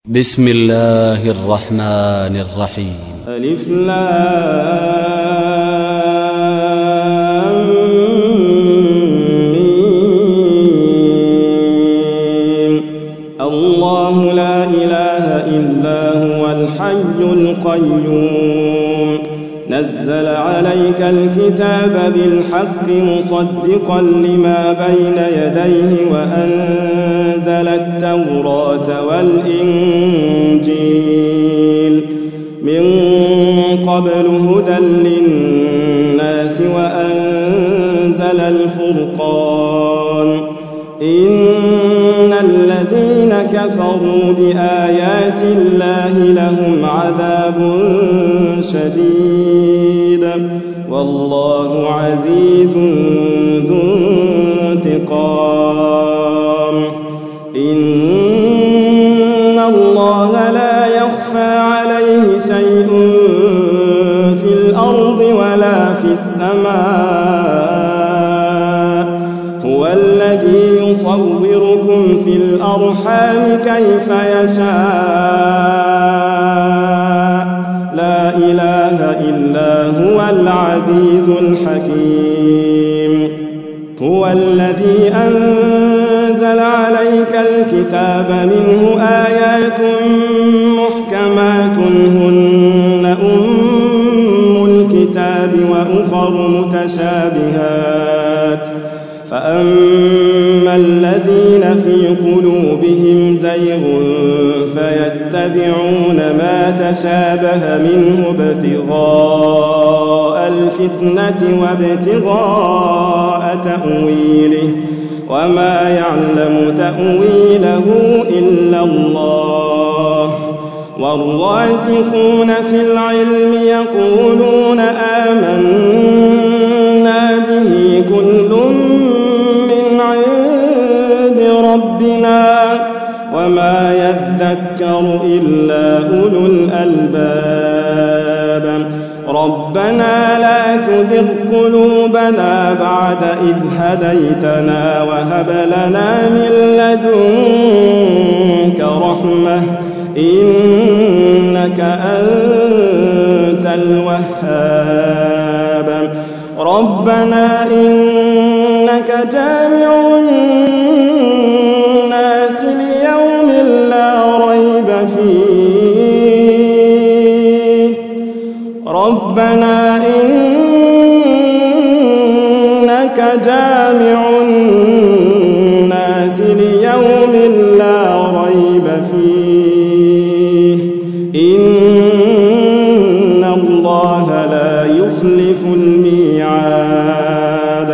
بسم الله الرحمن الرحيم. ألف لام ميم. الله لا إله إلا هو الحي القيوم نزل عليك الكتاب بالحق مصدقا لما بين يديه وأنزل التوراة والإنجيل من قبل هدى للناس وأنزل الفرقان إن الذين كفروا بآيات الله لهم عذاب شديد والله عزيز ذو انتقام إن الله لا يخفى عليه شيء في الأرض ولا في السماء هو الذي يصوركم في الأرحام كيف يشاء لا إله إلا هو العزيز الحكيم هو الذي أنزل عليك الكتاب منه آيات محكمات هن أم الكتاب وأخر متشابهات فأما الذين في قلوبهم زيغ فيتبعون ما تشابه منه ابتغاء الفتنة وابتغاء تأويله وما يعلم تأويله إلا الله والراسخون في العلم يقولون آمنا به كل من عند ربنا وما يذكر إلا أولو الألباب ربنا لا تزغ قلوبنا بعد إذ هديتنا وهب لنا من لدنك رحمة إنك أنت الوهاب ربنا إنك جامع الناس ليوم لا ريب فيه ربنا إنك جامع الناس ليوم لا ريب فيه إن الله لا يخلف الميعاد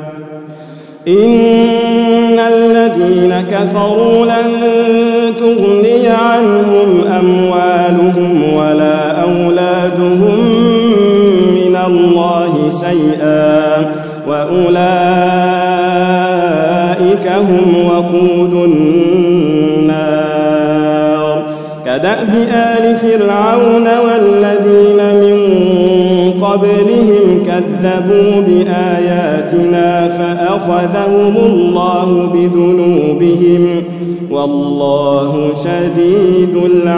إن الذين كفروا لن تغني عنهم أموالهم ولا أولادهم من الله شيئا وأولئك هم وقود النار كدأب آل فرعون والذين من قبلهم كذبوا بآياتنا فأخذهم الله بذنوبهم والله شديد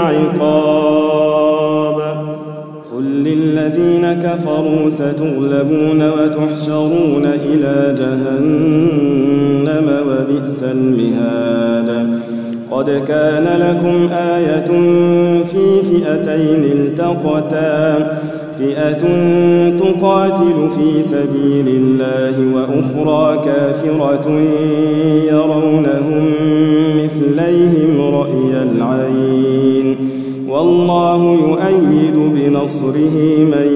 العقاب قل للذين كفروا ستغلبون وتحشرون إلى جهنم وبئس المهاد قد كان لكم آية في فئتين التقتا فئة تقاتل في سبيل الله وأخرى كافرة يرونهم مثليهم رأي العين والله يؤيد بنصره من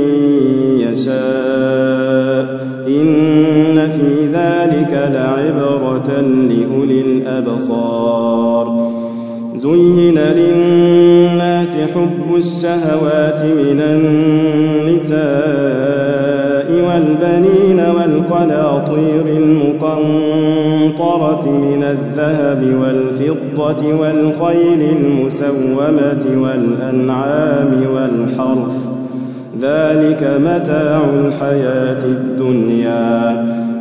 يشاء إن في ذلك لعبرة لأولي الأبصار زين للناس حب الشهوات من النساء والبنين والقناطير المقنطرة من الذهب والفضة والخيل المسومة والأنعام والحرث ذلك متاع الحياة الدنيا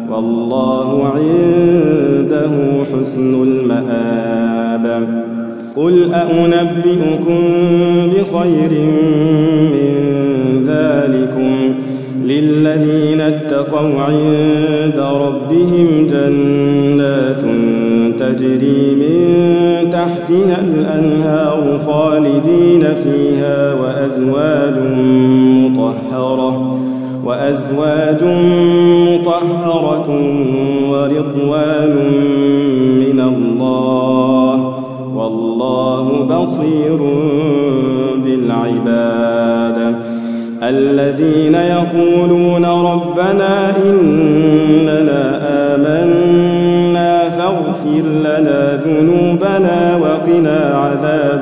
والله عنده حسن المآب قل أنبئكم بخير من ذلكم للذين اتقوا عند ربهم جنات تجري من تحتها الأنهار خالدين فيها وأزواج مطهرة ورضوان من الله والله بصير بالعباد الذين يقولون ربنا إننا آمنا فاغفر لنا ذنوبنا وقنا عذاب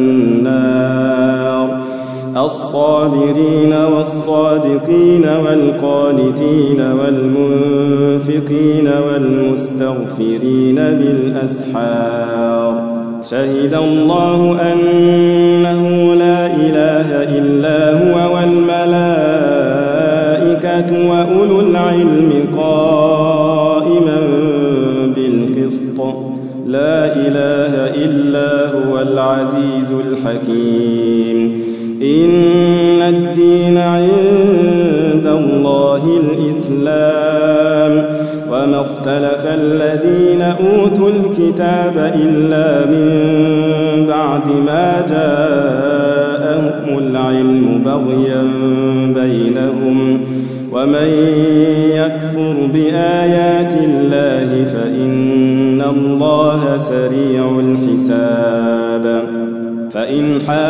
النار الصابرين والصادقين والقانتين والمنفقين والمستغفرين بالأسحار شهد الله أنه لا إله إلا هو والملائكة وأولو العلم قائما بالقسط لا إله إلا هو العزيز الحكيم إن الدين عند الله الإسلام وما اختلف الذين أوتوا الكتاب إلا من بعد ما جاءهم العلم بغيا بينهم ومن يكفر بآيات الله فإن الله سريع الحساب فإن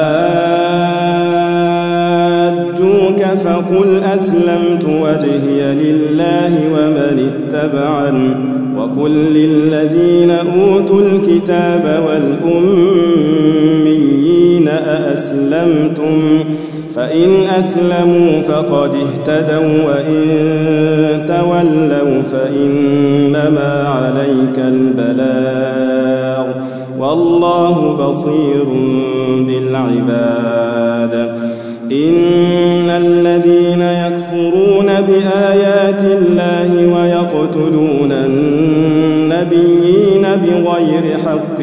حاجوك فقل أسلمت وجهي لله ومن اتبعني وقل للذين أوتوا الكتاب والأميين أأسلمتم فإن أسلموا فقد اهتدوا وإن تولوا فإنما عليك البلاغ والله بصير بالعباد إن الذين يكفرون بآيات الله ويقتلون النبيين بغير حق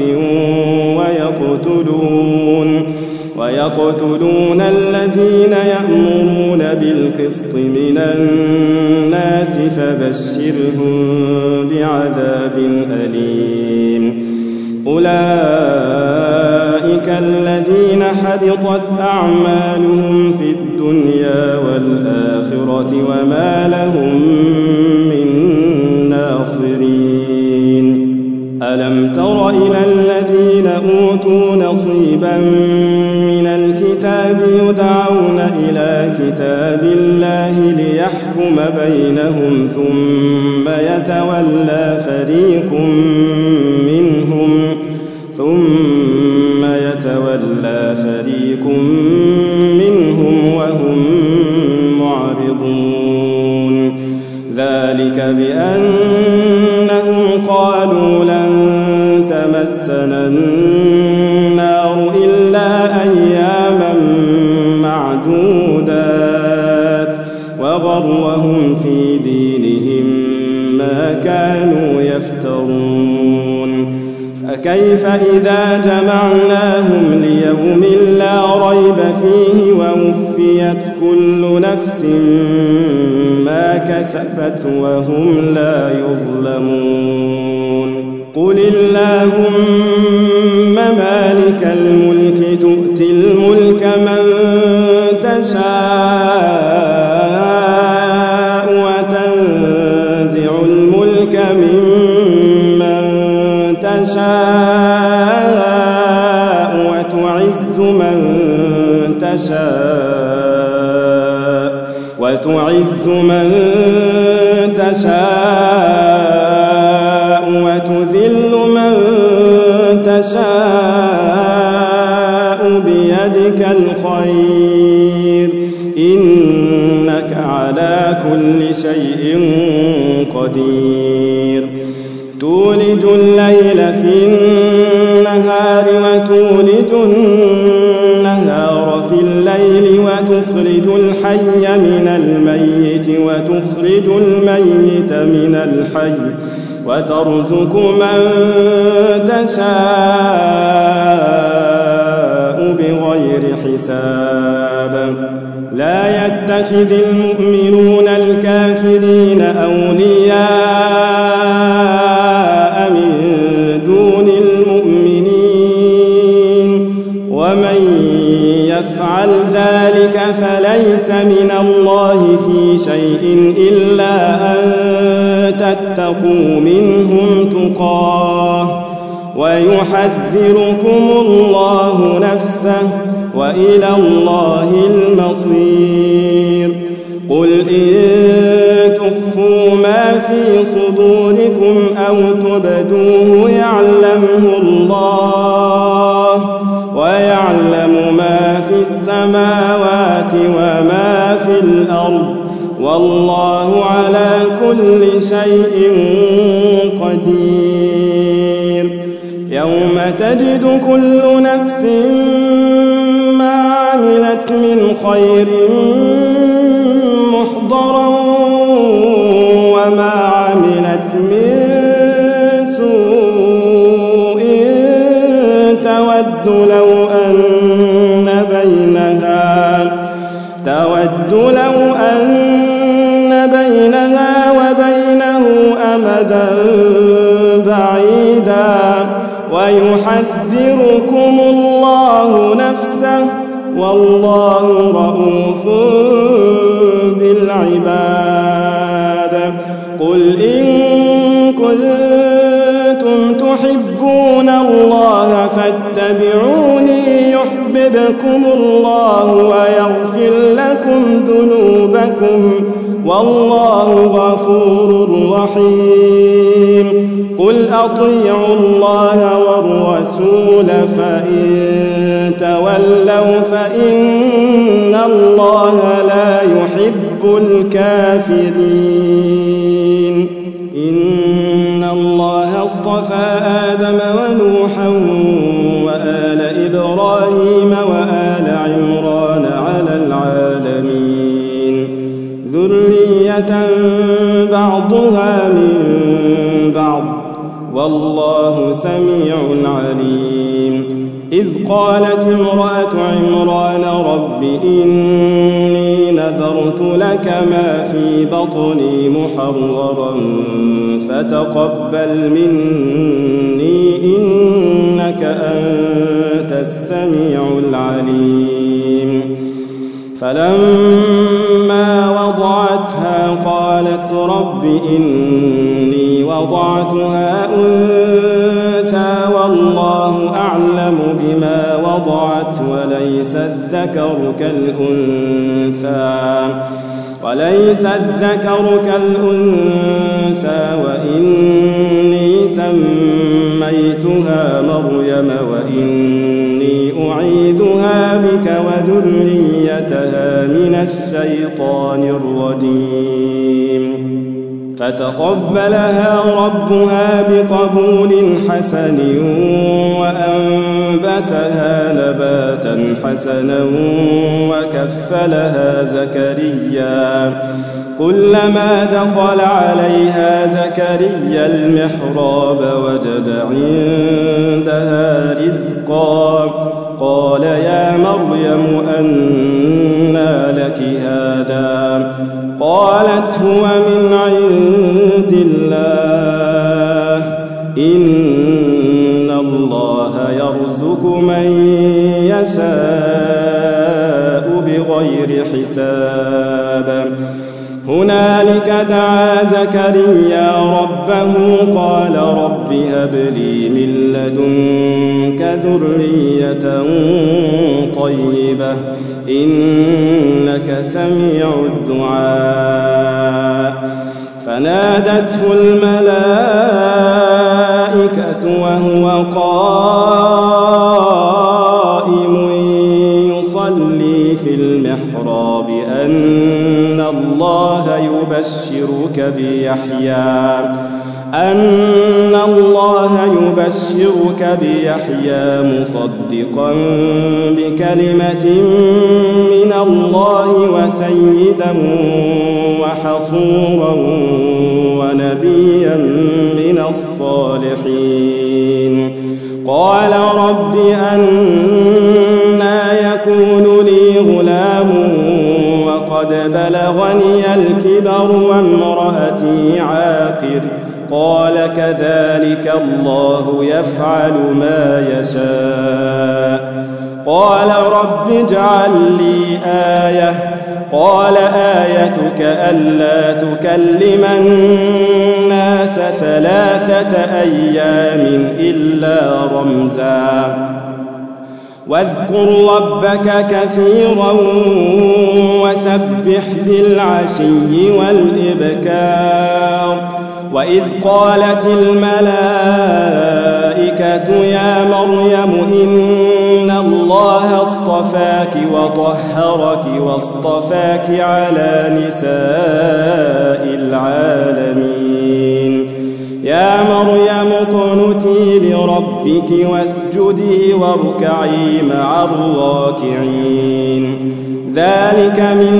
ويقتلون الذين يأمرون بالقسط من الناس فبشرهم بعذاب أليم أولئك الذين حبطت أعمالهم في الدنيا والآخرة وما لهم من ناصرين ألم تر إلى الذين أوتوا نصيبا من الكتاب يدعون إلى كتاب الله ليحكم بينهم ثم يتولى فريق منهم وهم معرضون ذلك بأنهم قالوا لن تمسنا النار إلا أياما معدودات وغرهم في دينهم ما كانوا يفترون فكيف إذا جمعناهم ليوم لا ريب فيه ووفيت كل نفس ما كسبت وهم لا يظلمون قل اللهم مالك الملك تؤتي الملك من تشاء وتنزع الملك ممن تشاء وتعز من تشاء وتذل من تشاء بيدك الخير إنك على كل شيء قدير تولج الليل في النهار وتولج النهار في الليل وتخرج الحي من الميت وتخرج الميت من الحي وترزق من تشاء بغير حساب لا يتخذ المؤمنون الكافرين أولياء من دون المؤمنين ومن يفعل ذلك فليس من الله في شيء إلا أن تتقوا منهم تقاه ويحذركم الله نفسه وإلى الله المصير قل إن تخفوا ما في صدوركم أو تبدوه يعلمه الله ويعلم ما في السماوات وما في الأرض والله على كل شيء قدير يوم تجد كل نفس ما عملت من خير محضرا وما عملت من سوء تود لو أن بينها وبينه أمدا بعيدا ويحذركم الله نفسه والله رؤوف بالعباد قل إن كنتم تحبون الله فاتبعوني يحببكم الله ويغفر لكم ذنوبكم والله غفور رحيم قل أطيعوا الله والرسول فإن تولوا فإن الله لا يحب الكافرين إن الله اصطفى آدم ونوحا وآل إبراهيم وآل عمران على العالمين ذرية بعضها من بعض والله سميع عليم إذ قالت امرأة عمران رب إني نذرت لك ما في بطني محررا فتقبل مني إنك أنت السميع العليم فلما وضعتها قالت رب إني وضعتها أنثى والله أعلم بما وضعت وليس الذكر كالأنثى وإني سميتها مريم وإني أعيذها بك وذريتها من الشيطان الرجيم فتقبلها ربها بقبول حسن وأنبتها نباتا حسنا وكفلها زكريا كلما دخل عليها زكريا المحراب وجد عندها رزقا قال يا مريم أنى لك هذا قالت هو من عند الله إن الله يرزق من يشاء بغير حساب هنالك دعا زكريا ربه قال رب هب لي من لدنك ذرية طيبة إنك سميع الدعاء فنادته الملائكة وهو قائم يصلي في المحراب أن الله يبشرك بيحيى مصدقا بكلمة من الله وسيدا وحصورا ونبيا من الصالحين. قال رب أنى يكون لي غلام وقد بلغني الكبر وامرأتي عاقر. قال كذلك الله يفعل ما يشاء. قال رب اجعل لي آية. قال آيتك ألا تكلم الناس 3 أيام إلا رمزا واذكر ربك كثيرا وسبح بالعشي والإبكار. وإذ قالت الملائكة يا مريم إن الله اصطفاك وطهرك واصطفاك على نساء العالمين. يا مريم اقنتي لربك واسجدي واركعي مع الراكعين. ذلك من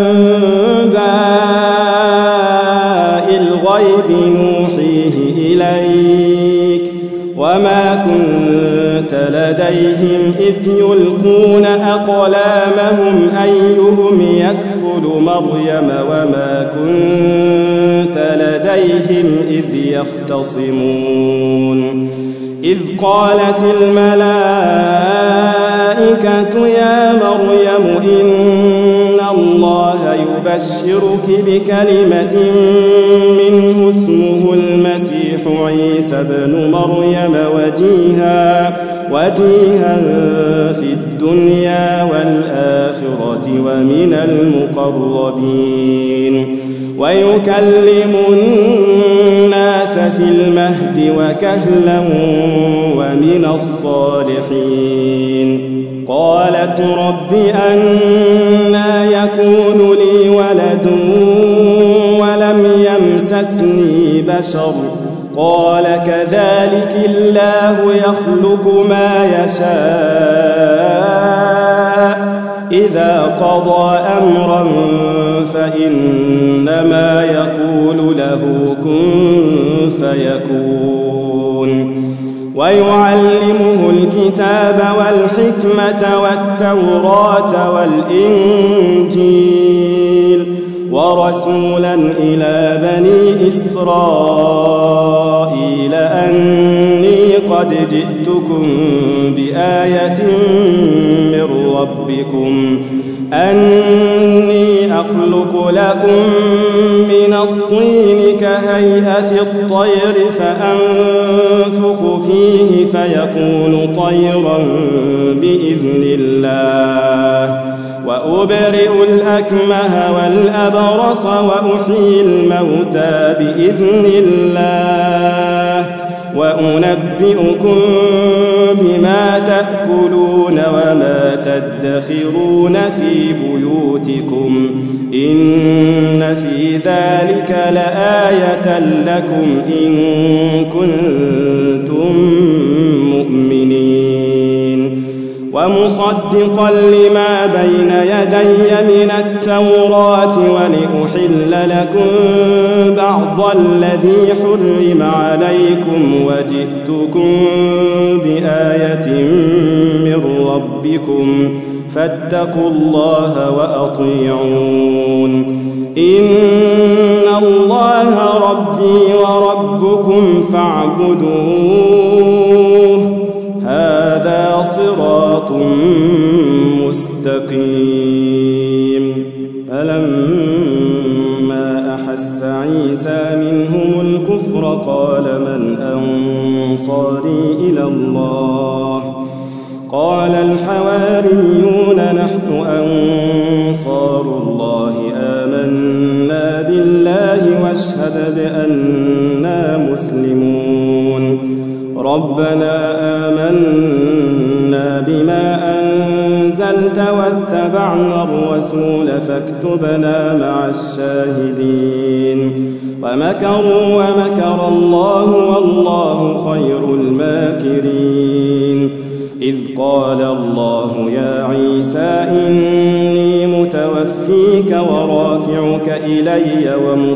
أنباء الغيب نوحيه إليك وما كنت لديهم إذ يلقون أقلامهم أيهم يكفل مريم وما كنت لديهم إذ يختصمون. إذ قالت الملائكة يا مريم إن الله يبشرك بكلمة منه اسمه المسيح عيسى بن مريم وجيها في الدنيا والآخرة ومن المقربين ويكلم الناس في المهد وكهلا ومن الصالحين. قالت رب أنى يكون لي ولد ولم يمسسني بشر. قال كذلك الله يخلق ما يشاء إذا قضى أمرا فإنما يقول له كن فيكون. ويعلمه الكتاب والحكمة والتوراة والإنجيل ورسولا إلى بني إسرائيل أني قد جئتكم بآية من ربكم أني أخلق لكم من الطين كهيئة الطير فأنفخ فيه فيكون طيرا بإذن الله وأبرئ الأكمه والأبرص وأحيي الموتى بإذن الله وأنبئكم بما تأكلون وما تدخرون في بيوتكم إن في ذلك لآية لكم إن كنتم مؤمنين. ومصدقا لما بين يدي من التوراة ولأحل لكم بعض الذي حرم عليكم وجئتكم بآية من ربكم فاتقوا الله وأطيعون. إن الله ربي وربكم فاعبدوه هذا صراط مستقيم. فلما أحس عيسى منهم الكفر قال من أنصاري إلى الله قال الحواريون نحن أنصار الله آمنا بالله واشهد بأننا مسلمون. ربنا آمنا بما أنزلت واتبعنا الرسول فاكتبنا مع الشاهدين. ومكروا ومكر الله والله خير الماكرين. إذ قال الله يا عيسى إني متوفيك متوفيك ورافعك إلي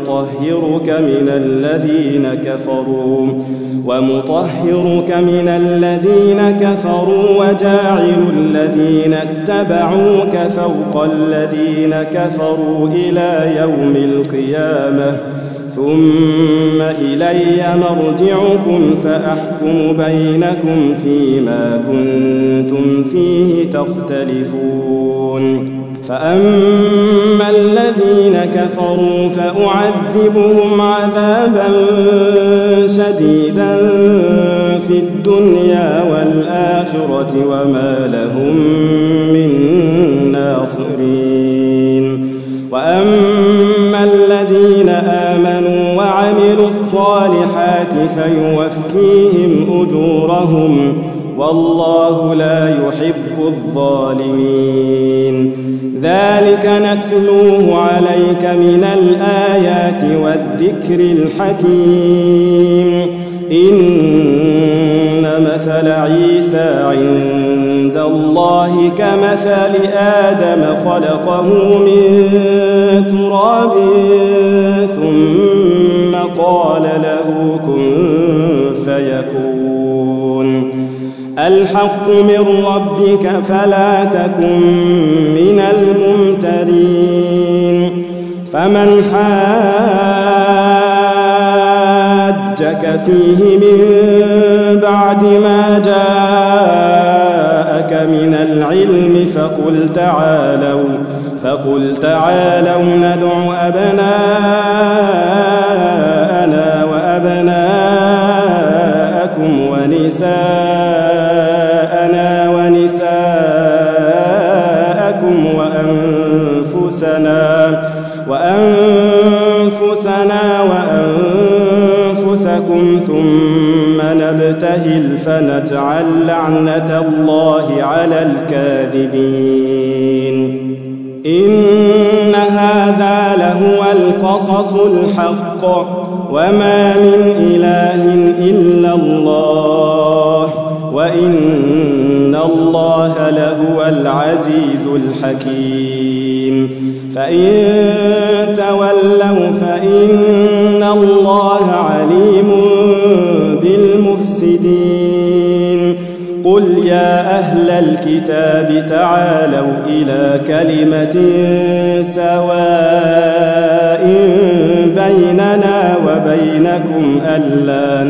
ومطهرك من الذين كفروا وجاعل الذين اتبعوك فوق الذين كفروا إلى يوم القيامة ثم إلي مرجعكم فأحكم بينكم فيما كنتم فيه تختلفون فأما الذين كفروا فأعذبهم عذابا شديدا في الدنيا والآخرة وما لهم من ناصرين وأما الذين آمنوا وعملوا الصالحات فيوفيهم أجورهم والله لا يحب الظالمين ذلك نتلوه عليك من الآيات والذكر الحكيم إن مثل عيسى عند الله كمثل آدم خلقه من تراب ثم قال له كن فيكون الحق من ربك فلا تكن من الممترين فمن حاجك فيه من بعد ما جاءك من العلم فقل تعالوا ندع أبناءنا وأبناءكم ونساءنا ونساءكم وأنفسنا وأنفسكم ثم نبتهل فنجعل لعنة الله على الكاذبين إن هذا لهو القصص الحق وما من إله إلا الله وإن الله لهو العزيز الحكيم فإن تولوا فإن الله عليم بالمفسدين قل يا أهل الكتاب تعالوا إلى كلمة سواء بيننا وبينكم ألا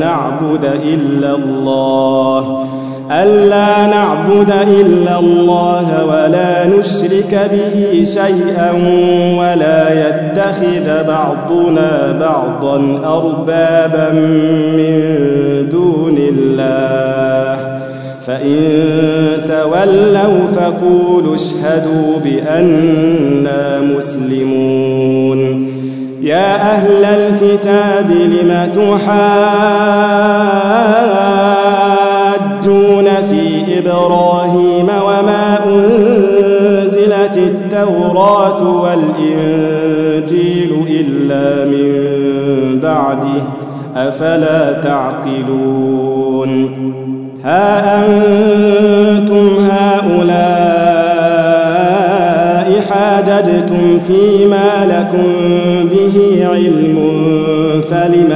نعبد إلا الله ولا نشرك به شيئا ولا يتخذ بعضنا بعضا أربابا من دون الله فإن تولوا فقولوا اشهدوا بأننا مسلمون يا أهل الكتاب لم تحاجون في إبراهيم وما أنزلت التوراة والإنجيل إلا من بعده أفلا تعقلون ها أنتم هؤلاء حاججتم فيما لكم به علم فلم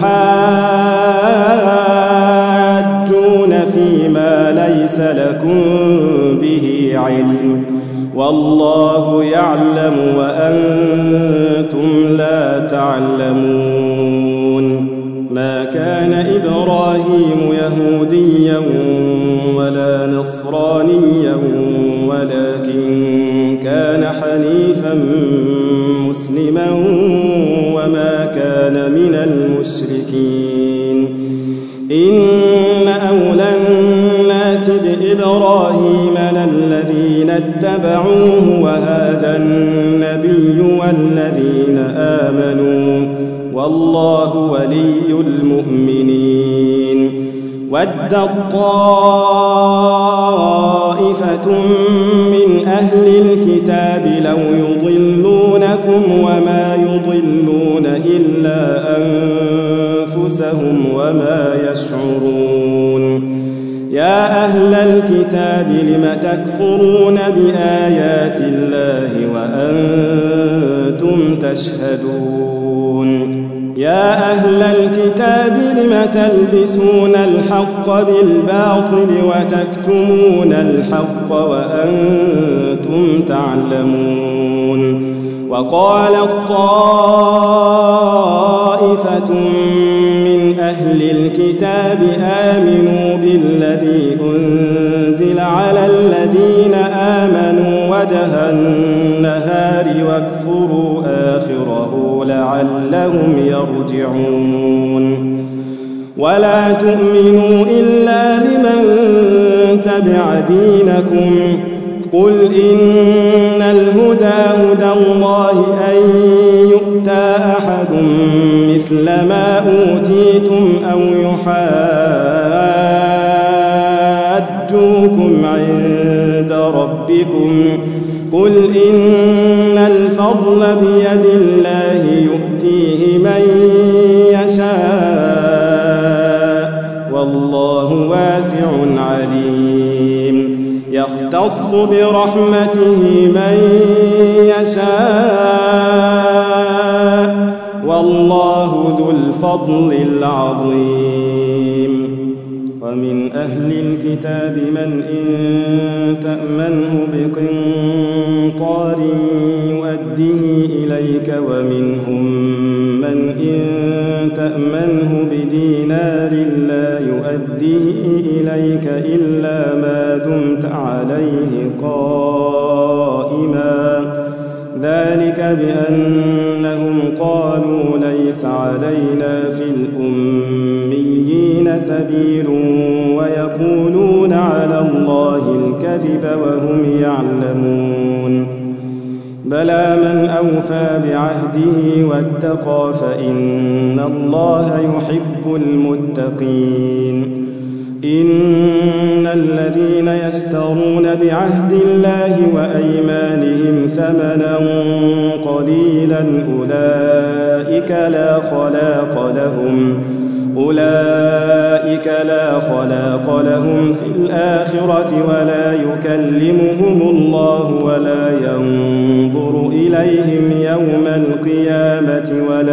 تحاجون فيما ليس لكم به علم والله يعلم وأنتم لا تعلمون ما كان إبراهيم يهوديا ولا نصرانيا ولكن كان حنيفا مسلما وما كان من المشركين إن أولى الناس بإبراهيم للذين اتبعوه وهذا النبي والذين آمنوا والله ولي المؤمنين ودت طائفة من أهل الكتاب لو يضلونكم وما يضلون إلا أنفسهم وما يشعرون يا أهل الكتاب لم تكفرون بآيات الله وأنتم تشهدون يا أهل الكتاب لم تلبسون الحق بالباطل وتكتمون الحق وأنتم تعلمون وقالت طائفة من أهل الكتاب آمنوا بالذي أنزل على الذين آمنوا وجه النهار واكفروا آخره لعلهم يرجعون ولا تؤمنوا إلا لمن تبع دينكم قل إن الهدى هدى الله أن يؤتى أحد مثل ما أوتيتم أو يحاجوكم عند ربكم قل إن الفضل بيد الله يؤتيه من يشاء والله واسع عليم يختص برحمته من يشاء والله ذو الفضل العظيم ومن أهل الكتاب من إن تأمنه بقنطار يؤديه إليك ومنهم من إن تأمنه بدينار لا يؤديه إليك إلا ما دمت عليه قائما ذلك بأنهم قالوا ليس علينا في الأميين سبيل ويقولون على الله الكذب وهم يعلمون بلى من أوفى بعهده واتقى فإن الله يحب المتقين إن الذين يشترون بعهد الله وأيمانهم ثمنا قليلا أولئك لا خلاق لهم في الآخرة ولا يكلمهم الله ولا ينظر إليهم يوم القيامة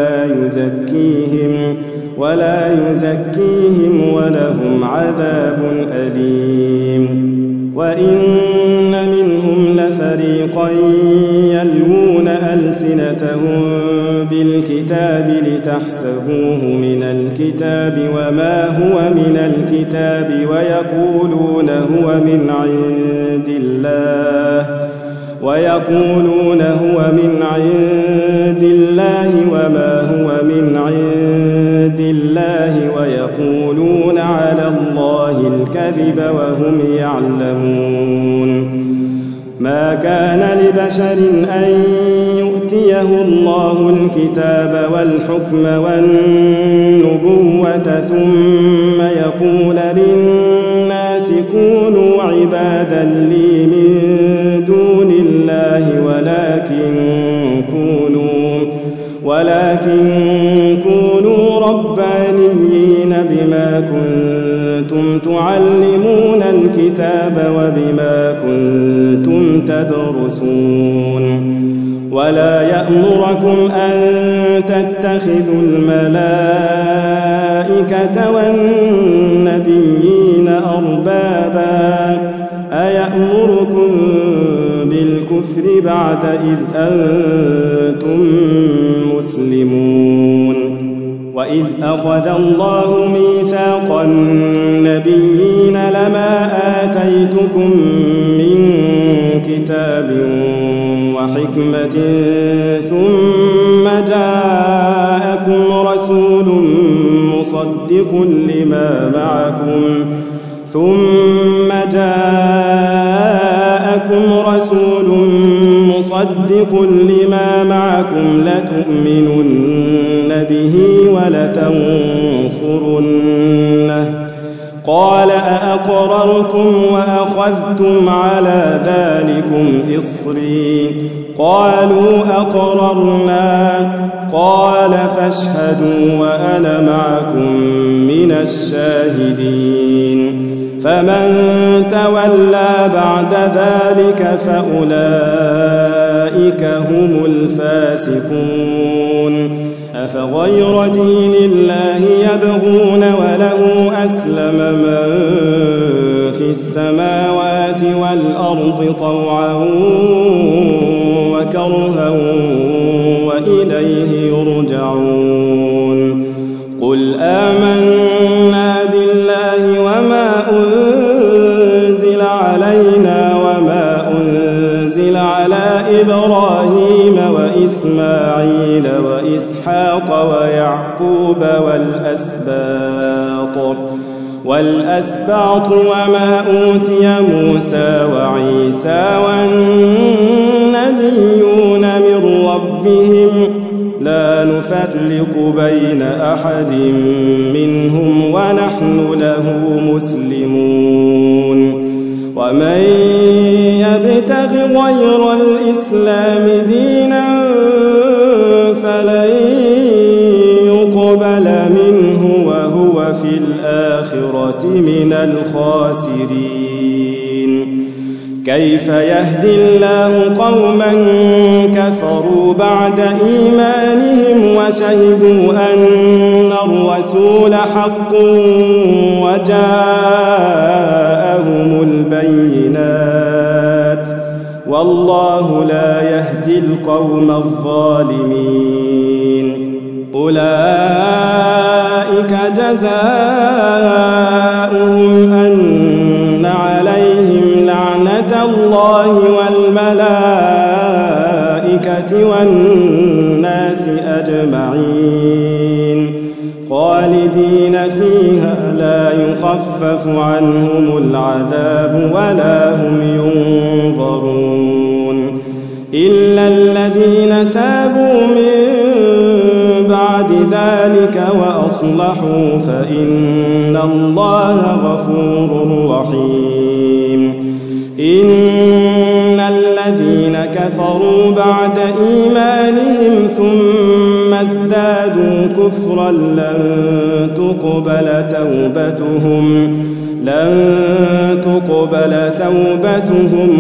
ولا يزكيهم ولهم عذاب أليم وإن منهم لفريقا يلوون ألسنتهم بالكتاب لتحسبوه من الكتاب وما هو من الكتاب ويقولون هو من عند الله وما هو من عند الله ويقولون على الله الكذب وهم يعلمون ما كان لبشر أن يؤتيه الله الكتاب والحكم والنبوة ثم يقول للناس كونوا عبادا لي من دون الله ولكن كونوا ربانيين بما كنتم تعلمون الكتاب وبما كنتم تدرسون ولا يأمركم أن تتخذوا الملائكة والنبيين أربابا أيأمركم بالكفر بعد إذ أنتم مسلمون وإذ أخذ الله ميثاق النبيين لما آتيتكم من كتاب وحكمة ثم جاءكم رسول مصدق لما معكم لتؤمنن به ولتنصرنه قال أأقررتم وأخذتم على ذلكم إصري قالوا أقررنا قال فاشهدوا وأنا معكم من الشاهدين فمن تولى بعد ذلك فأولئك هم الفاسقون أفغير دين الله يبغون وله أسلم من في السماوات والأرض طوعا وكرها وإليه يرجعون قل آمنا بالله وما أنزل علينا وما أنزل على إبراهيم وإسماعيل وإسحاق ويعقوب والأسباط وما أوتي موسى وعيسى والنبيون من ربهم لا نفرق بين أحد منهم ونحن له مسلمون ومن يبتغ غير الإسلام دينا فلن يقبل منه وهو في الآخرة من الخاسرين كيف يهدي الله قوما كفروا بعد إيمانهم وشهدوا أن الرسول حق وجاءهم البينات والله لا يهدي القوم الظالمين أولئك جزاؤهم أن عليهم لعنة الله والملائكة والناس أجمعين خالدين فيها لا يخفف عنهم العذاب ولا هم ينظرون إلا الذين تابوا من بعد ذلك وأصلحوا فإن الله غفور رحيم إن الذين كفروا بعد إيمانهم ثم ازدادوا كفرا لن تقبل توبتهم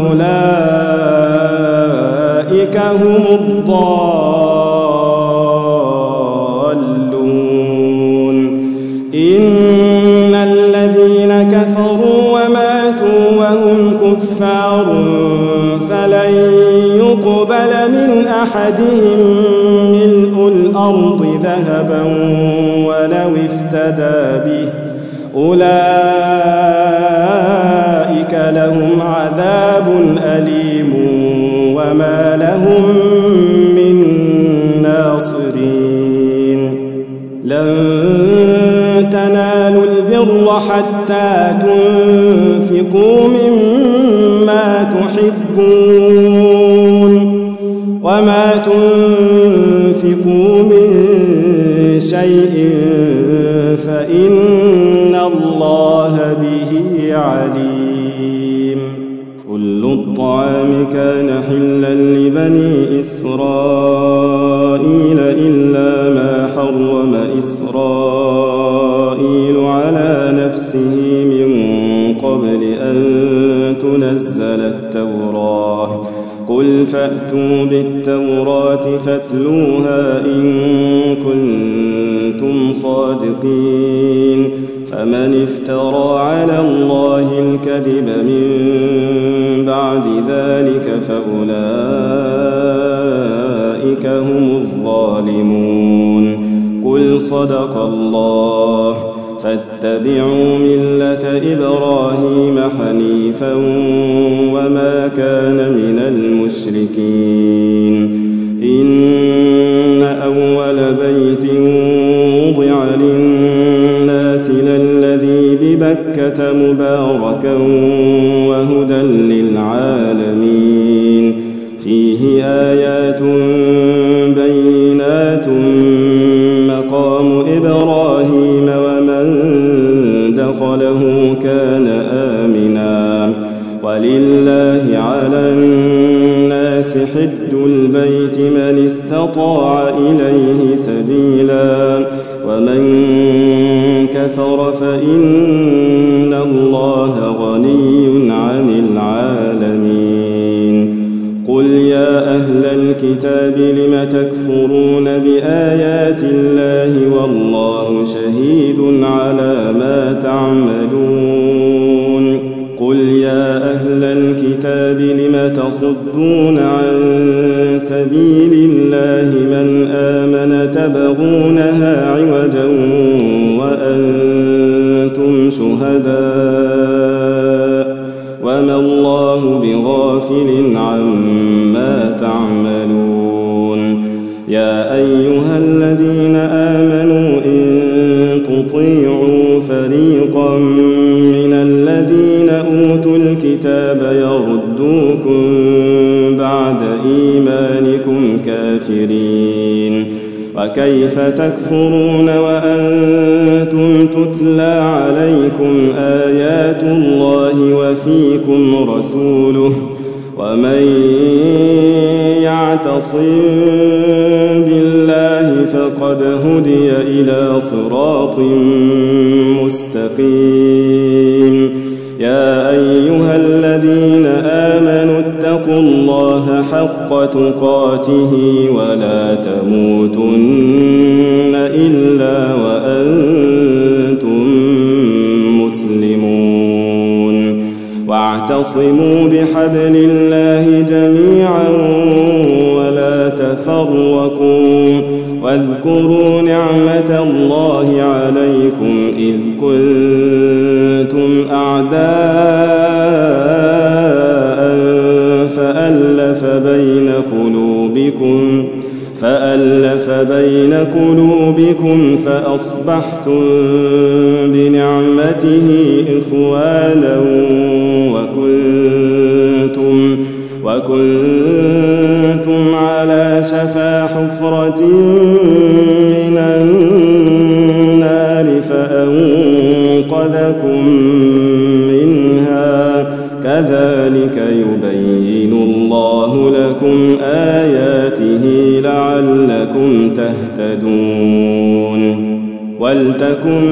وأولئك هم الضالون إن الذين كفروا وماتوا وهم كفار فلن يقبل من أحدهم ملء الأرض ذهبا ولو افتدى به أولئك لهم عذاب أليم وما لهم من ناصرين لن تنالوا البر حتى تنفقوا مما تحبون وما تنفقوا من شيء فإن الله به عليم كل الطعام كان حلا لبني إسرائيل إلا ما حرم إسرائيل على نفسه من قبل أن تنزل التوراة قل فأتوا بالتوراة فاتلوها إن كنتم صادقين فمن افترى على الله الكذب من بعد ذلك فأولئك هم الظالمون قل صدق الله فاتبعوا ملة إبراهيم حنيفا وما كان من المشركين إن أول بيت وضع للناس للذي ببكة مباركا وهدى للعالمين فيه آيات بينات مقام إبراهيم ومن دخله كان آمنا ولله على الناس حج البيت من استطاع إليه سبيلا ومن كفر فإن الله يا أهل الكتاب لم تكفرون بآيات الله والله شهيد على ما تعملون قل يا أهل الكتاب لم تصدون عن سبيل الله من آمن تبغونها عوجا وأنتم شهداء وما الله بغافل عما تعملون يا أيها الذين آمنوا إن تطيعوا فريقا من الذين أوتوا الكتاب يردوكم بعد إيمانكم كافرين وكيف تكفرون وأنتم تتلى عليكم آيات الله وفيكم رسوله ومن يعتصم بالله فقد هدي إلى صراط مستقيم يا أيها الذين آمنوا اتقوا الله حق تقاته ولا تموتن إلا وأنتم مسلمون واعتصموا بحبل الله جميعا ولا تفرقوا واذكروا نعمة الله عليكم إذ كنتم أعداء فألف بين قلوبكم فأصبحتم بنعمته إخوانا وكنتم على شفا حفرة من النار فأنقذكم منها كذلك يبين الله لكم آياته لعلكم تهتدون ولتكن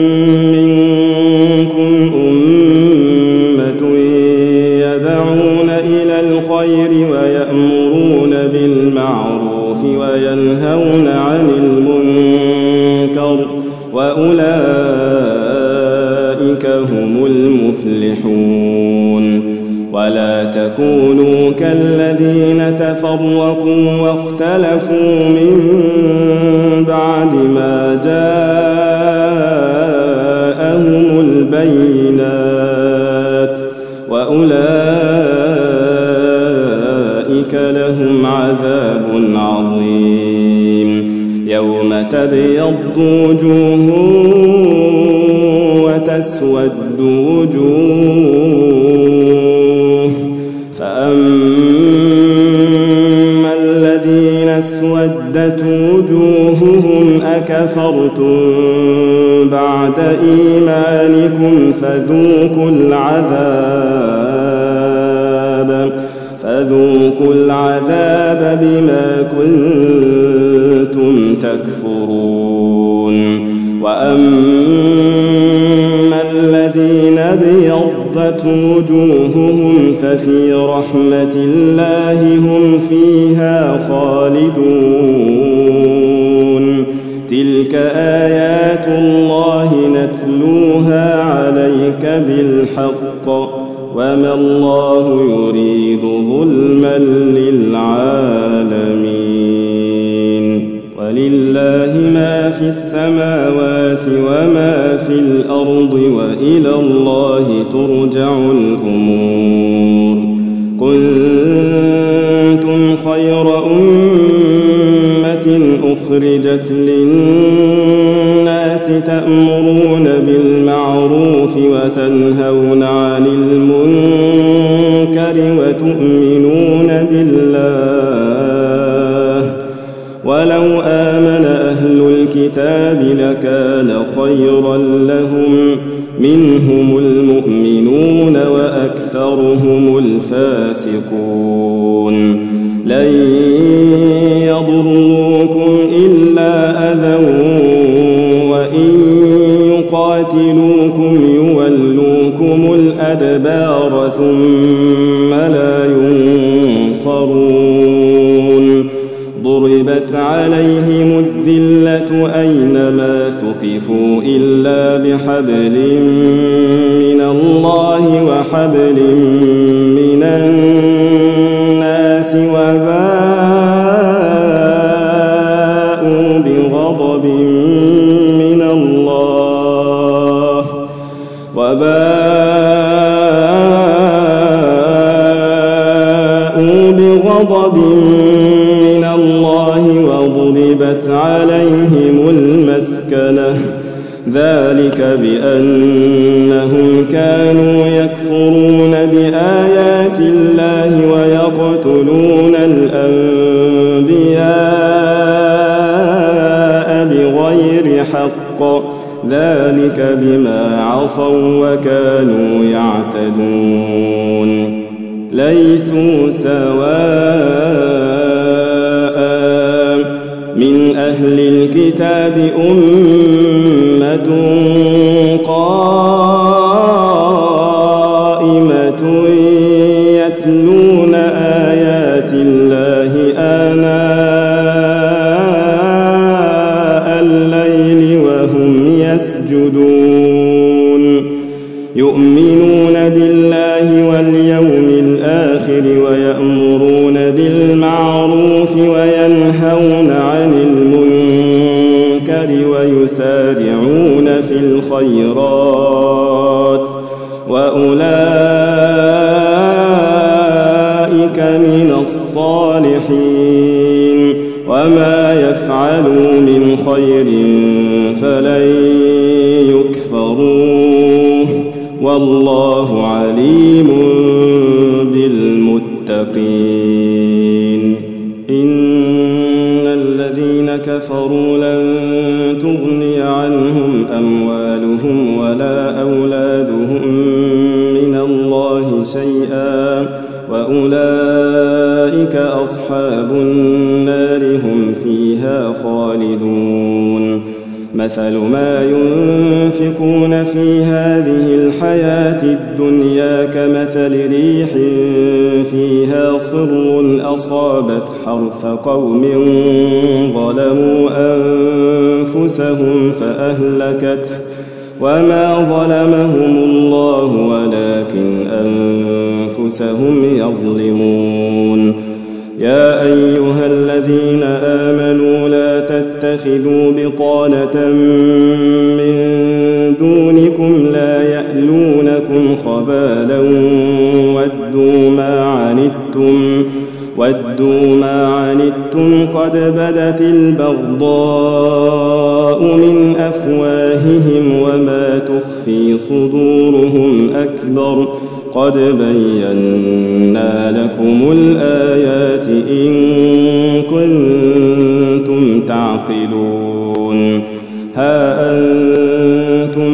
منكم أمة يدعون إلى الخير ويأمرون بالمعروف وينهون عن المنكر وأولئك هم المفلحون ولا تكونوا كالذين تفرقوا واختلفوا من بعد ما جاءهم البينات وأولئك لهم عذاب عظيم يوم تبيض وجوه وتسود وجوه فأما الذين اسودت وجوههم أكفرتم بعد إيمانكم فذوقوا العذاب بما كنتم تكفرون وأما الذين ابيضت وجوههم ففي رحمة الله هم فيها خالدون تلك آيات الله نتلوها عليك بالحق وما الله يريد ظلما للعالمين ولله ما في السماوات وما في الأرض وإلى الله ترجع الأمور كنتم خير أمة أخرجت للناس تأمرون بالمعروف وتنهون عن المنكر وتؤمنون بالله ولو آمن أهل الكتاب لكان خيرا لهم منهم المؤمنون وأكثرهم الفاسقون لن يضروكم إلا أذى وإن يقاتلوكم يولوكم الأدبار ثم لا ينصرون حبل من الله وحبل من الناس وباءوا بغضب من الله وضربت عليهم المسكنة ذلك بأنهم كانوا يكفرون بآيات الله ويقتلون الأنبياء بغير حق ذلك بما عصوا وكانوا يعتدون ليسوا سواء من أهل الكتاب أمة قائمة يتلون آيات الله آناء الليل وهم يسجدون يؤمنون بالله واليوم الآخر ويأمرون بالمعروف وينهون عن المنكر ويسارعون في الخيرات وأولئك من الصالحين وما يفعلوا من خير فلن يكفروه والله عليم بالمتقين إن الذين كفروا لن تغني عنهم أموالهم ولا أولادهم من الله شيئا وأولئك أصحاب النار هم فيها خالدون مثل ما ينفقون في هذه الحياة الدنيا كمثل ريح فيها صر أصابت حرث قوم ظلموا أنفسهم فأهلكته وما ظلمهم الله ولكن أنفسهم يظلمون يا أيها الذين آمنوا لا تتخذوا بطانة من دونكم لا يألونكم خبالا ودوا ما عنتم قد بدت البغضاء من أفواههم وما تخفي صدورهم أكبر قد بينا لكم الآيات إن كنتم تعقلون ها أنتم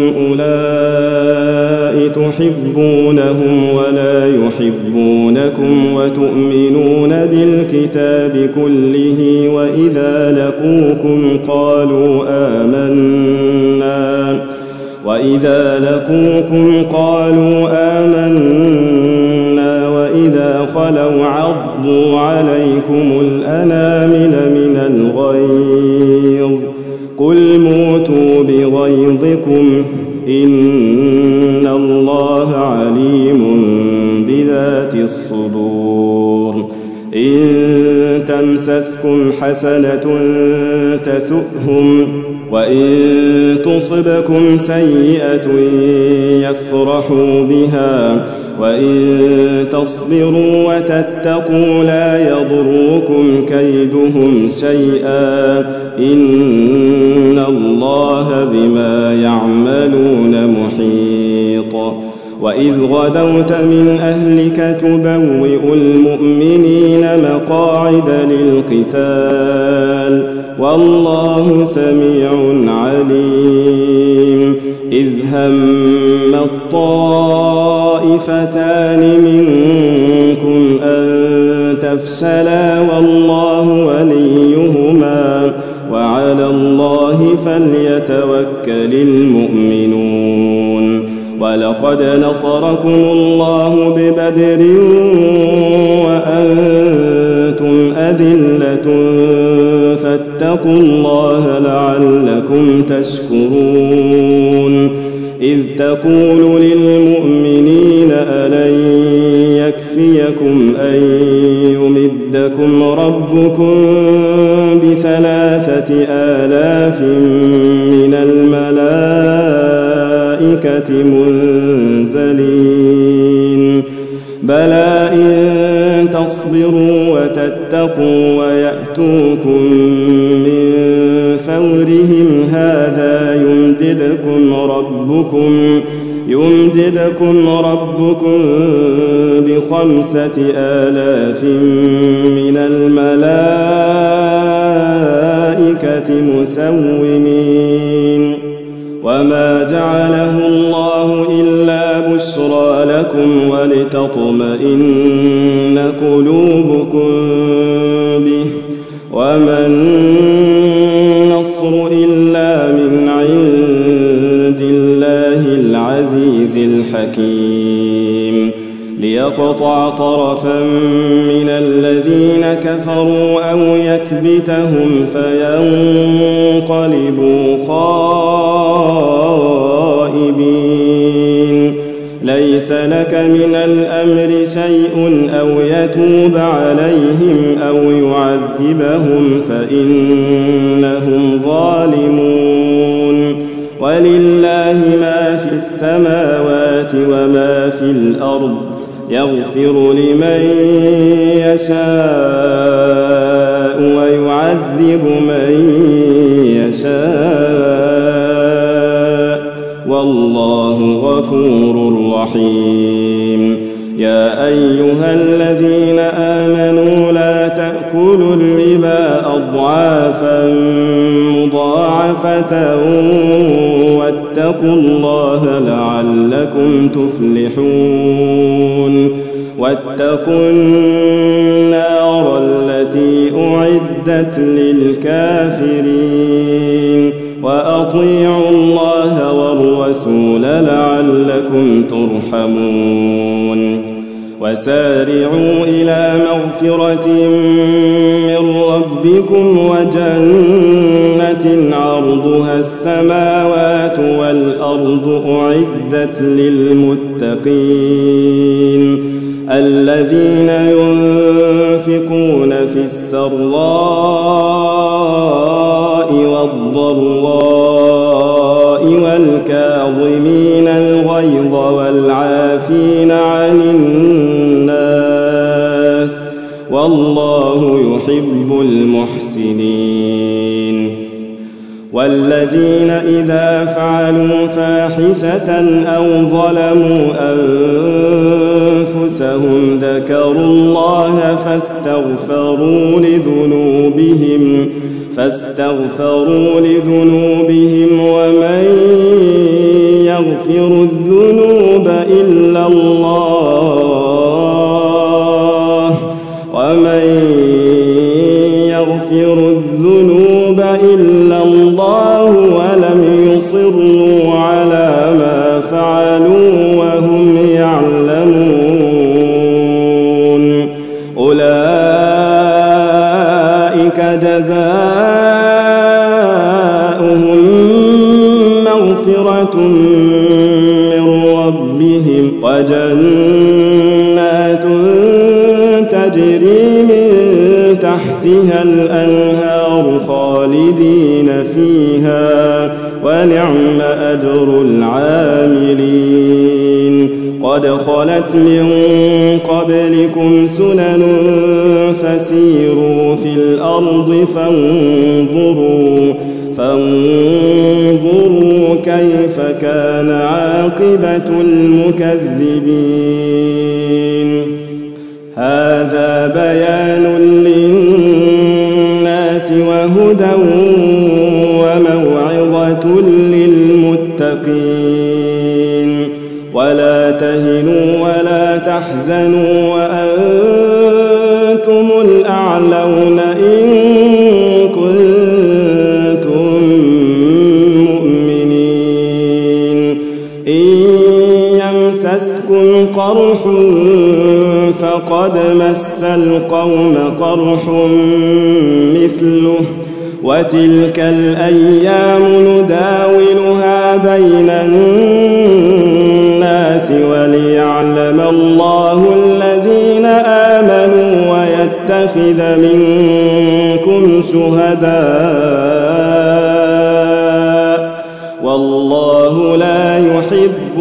أولئك تحبونهم ولا يحبونكم وتؤمنون بالكتاب كله وإذا لقوكم قالوا آمنا وإذا خلوا عضوا عليكم الأنامل من الغيظ قل موتوا بغيظكم إن الله عليم بذات الصدور إن تمسسكم حسنة تسؤهم وإن تصبكم سيئة يفرحوا بها وإن تصبروا وتتقوا لا يضركم كيدهم شيئا إن الله بما يعملون محيط وإذ غدوت من أهلك تبوئ المؤمنين مقاعد للقتال والله سميع عليم إذ هم الطائفتان منكم أن تفشلا والله وليهما وعلى الله فليتوكل المؤمنون ولقد نصركم الله ببدر وأنتم أذلة فاتقوا الله لعلكم تشكرون إذ تقول للمؤمنين ألن يكفيكم أن يمدكم ربكم ب3,000 من الملائكة منزلين بلى إن تصبروا وتتقوا ويأتوكم من فورهم هذا يمددكم ربكم ب5,000 من الملائكة مسومين وما جعله الله إلا بشرى لكم ولتطمئن قلوبكم به وما النصر إلا من عند الله العزيز الحكيم ليقطع طرفا من الذين كفروا أو يكبتهم فينقلبوا خائبين ليس لك من الأمر شيء أو يتوب عليهم أو يعذبهم فإنهم ظالمون ولله ما في السماوات وما في الأرض يغفر لمن يشاء ويعذب من يشاء والله غفور رحيم يا أيها الذين آمنوا لا تأكلوا الربا أضعافا مضاعفة واتقوا الله لعلكم تفلحون واتقوا النار التي أعدت للكافرين وأطيعوا الله والرسول لعلكم ترحمون وسارعوا إلى مغفرة من ربكم وجنة عرضها السماوات والأرض أعدت للمتقين الذين ينفقون في السراء والضراء والكاظمين الغيظ والعافين عن الناس والله يحب المحسنين والذين إذا فعلوا فاحشة أو ظلموا أنفسهم ذكروا الله فاستغفروا لذنوبهم ومن يغفر الذنوب إلا الله ولم يصروا على ما فعلوا وهم يعلمون أولئك جزاؤهم مغفرة من ربهم وجنات تجري من تحتها الأنهار خالدين فيها ونعم أجر العاملين قد خلت من قبلكم سنن فسيروا في الأرض فانظروا كيف كان عاقبة المكذبين هذا بيان للناس وهدى وموعظة للمتقين ولا تهنوا ولا تحزنوا وأنتم الأعلون إن كنتم مؤمنين إن يمسسكم قرح فقد مس القوم قرح مثله وتلك الأيام نداولها بين الناس وليعلم الله الذين آمنوا ويتخذ منكم شهداء والله لا يحب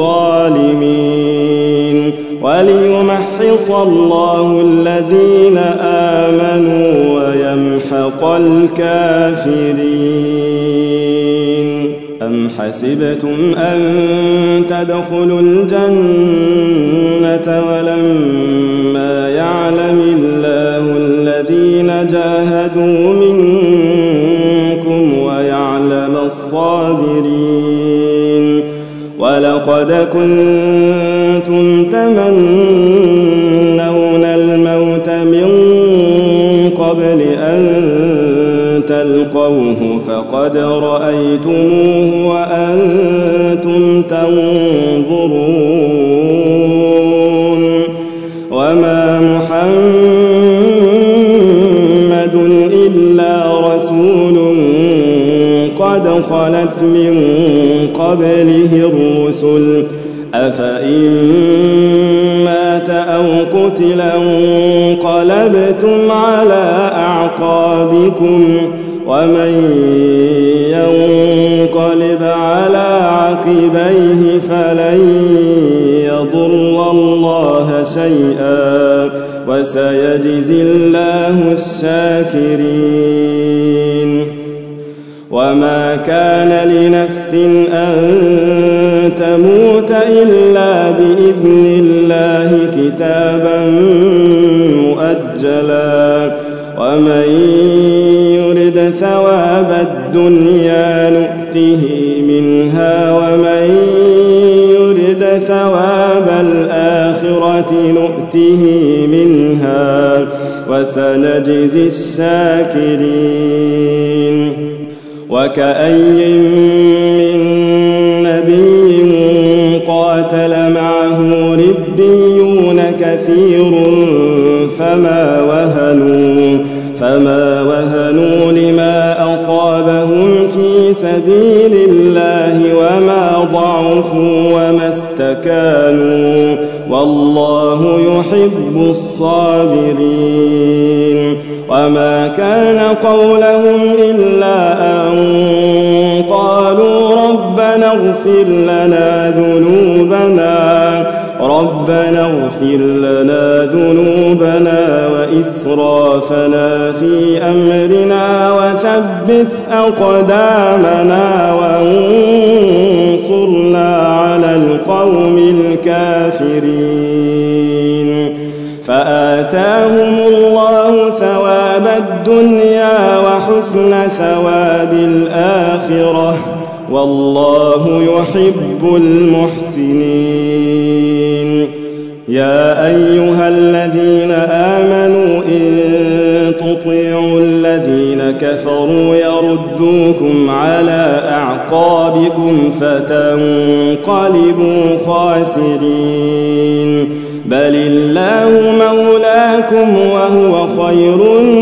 الظالمين وليمحص الله الذين آمنوا ويمحق الكافرين أم حسبتم أن تدخلوا الجنة ولما يعلم الله الذين جاهدوا منكم ويعلم الصابرين ولقد كنتم تمنون الموت من قبل أن تلقوه فقد رأيتموه وأنتم تنظرون وما محمد إلا رسول قد خلت من قبله الرسل أفإن مات أو قتل انقلبتم على أعقابكم ومن ينقلب على عقبيه فلن يضر الله شيئا وسيجزي الله الشاكرين وما كان لنفس أن تموت إلا بإذن الله كتابا مؤجلا ومن يرد ثواب الدنيا نؤته منها ومن يرد ثواب الآخرة نؤته منها وسنجزي الشاكرين وكأي من نبي قاتل معه ربيون كثير فما وهنوا لما أصابهم في سبيل الله وما ضعفوا وما استكانوا والله يحب الصابرين وما كان قولهم إلا أن قالوا ربنا اغفر لنا ذنوبنا وإسرافنا في أمرنا وثبت أقدامنا وانصرنا على القوم الكافرين فآتاهم الله ثواب الدنيا وحسن ثواب الآخرة والله يحب المحسنين يا أيها الذين آمنوا إن تطيعوا الذين كفروا يردوكم على أعقابكم فتنقلبوا خاسرين بل الله مولاكم وهو خير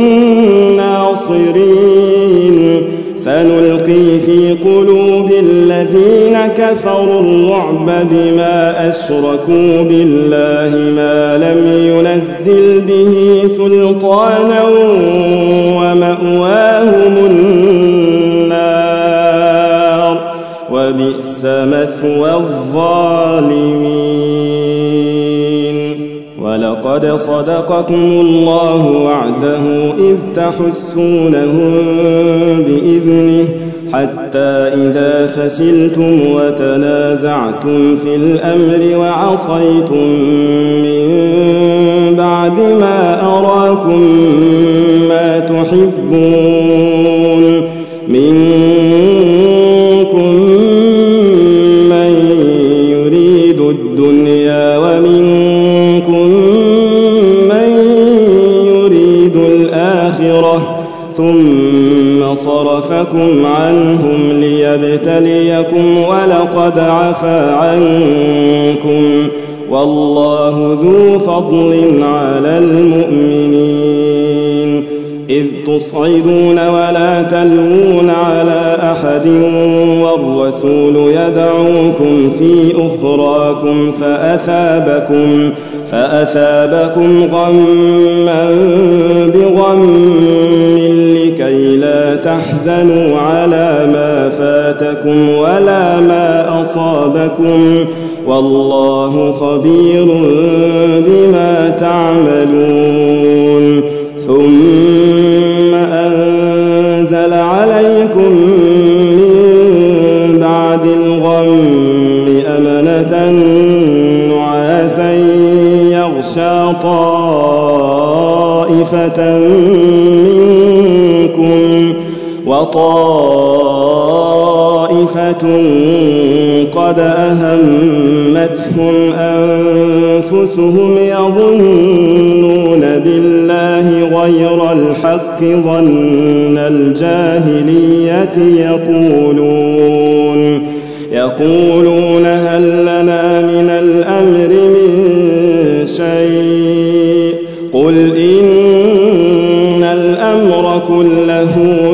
الناصرين سنلقي في قلوب الذين كفروا الرعب بما أشركوا بالله ما لم ينزل به سلطانا ومأواهم النار وبئس مثوى الظالمين ولقد صدقكم الله وعده إذ تحسونهم بإذنه حتى إذا فشلتم وتنازعتم في الأمر وعصيتم من بعد ما أراكم ما تحبون منكم من يريد الدنيا ومنكم من يريد الآخرة ثم صرفكم عنهم ليبتليكم ولقد عفا عنكم والله ذو فضل على المؤمنين إذ تصعدون ولا تلوون على أحد والرسول يدعوكم في أخراكم فأثابكم غما بغم لكي لا تحزنوا على ما فاتكم ولا ما أصابكم والله خبير بما تعملون ثم أنزل عليكم من بعد الغم أمنة نعاسا يغشى طائفة منكم وطائفة قد أهمتهم أنفسهم يظنون بالله غير الحق ظن الجاهلية يقولون هل لنا من الأمر من شيء قل إن الأمر كله